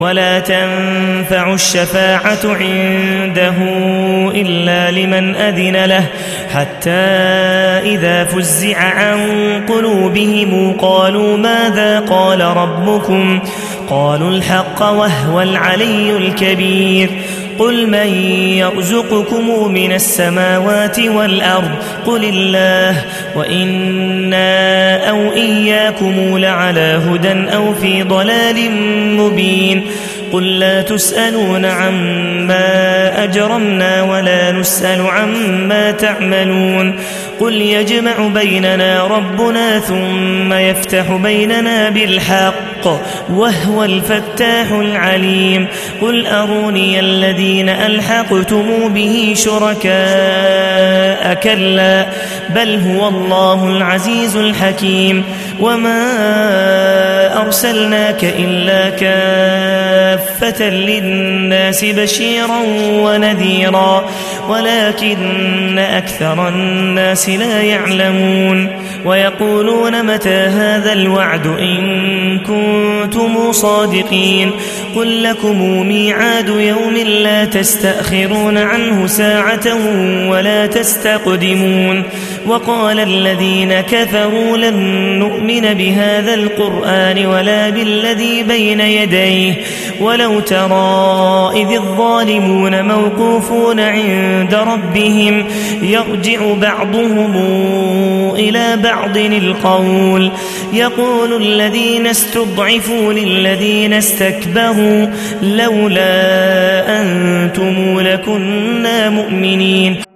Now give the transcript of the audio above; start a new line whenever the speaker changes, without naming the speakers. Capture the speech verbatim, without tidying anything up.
ولا تنفع الشفاعة عنده إلا لمن أذن له حتى إذا فزع عن قلوبهم قالوا ماذا قال ربكم قالوا الحق وهو العلي الكبير قل من يرزقكم من السماوات والأرض قل الله وإنا أو إياكم لعلى هدى أو في ضلال مبين قل لا تسألون عما أجرمنا ولا نسأل عما تعملون قل يجمع بيننا ربنا ثم يفتح بيننا بالحق وهو الفتاح العليم قل أروني الذين ألحقتم به شركاء كلا بل هو الله العزيز الحكيم وما أرسلناك إلا كافة للناس بشيرا ونذيرا ولكن أكثر الناس لا يعلمون ويقولون متى هذا الوعد إن كنتم صادقين قل لكم ميعاد يوم لا تستأخرون عنه ساعة ولا تستقدمون وقال الذين كفروا لن نؤمن بهذا القرآن ولا بالذي بين يديه ولو ترى إذ الظالمون موقوفون عند ربهم يرجع بعضهم إلى بعض القول يقول الذين استضعفوا للذين استكبروا لولا أنتم لكنا مؤمنين